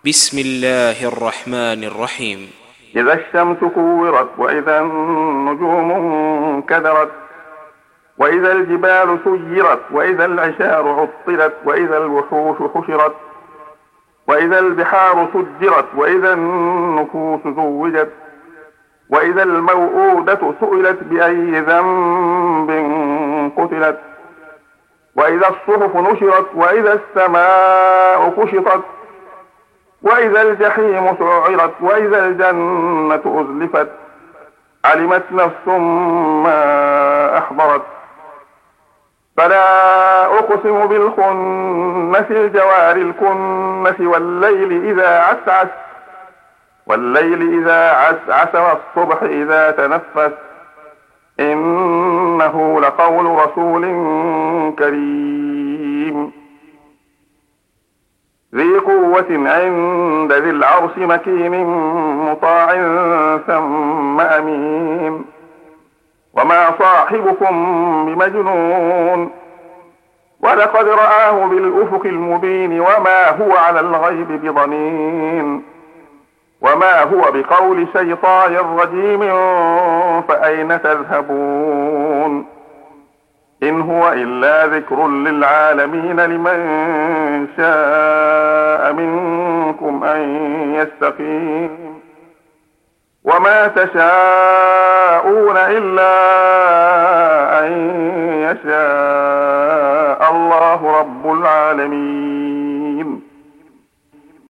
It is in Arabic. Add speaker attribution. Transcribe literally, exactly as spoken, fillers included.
Speaker 1: بسم الله الرحمن الرحيم.
Speaker 2: إذا الشمس كورت وإذا النجوم انكدرت وإذا الجبال سيرت وإذا العشار عطلت وإذا الوحوش حشرت وإذا البحار سجرت وإذا النفوس زوجت وإذا الموءودة سئلت بأي ذنب قتلت وإذا الصحف نشرت وإذا السماء كشطت وإذا الجحيم سعرت وإذا الجنة أزلفت علمت نفس ما أحضرت فلا أقسم بالخنس الجوار الكنس والليل إذا عسعس والليل إذا عسعس والصبح إذا تنفس إنه لقول رسول كريم ذي قوة عند ذي العرش مكين مطاع ثم أمين وما صاحبكم بمجنون ولقد رآه بالأفق المبين وما هو على الغيب بضنين وما هو بقول شيطان رجيم فأين تذهبون إن هو إلا ذكر للعالمين لمن شاء منكم أن يستقيم وما تشاءون إلا أن يشاء الله رب العالمين.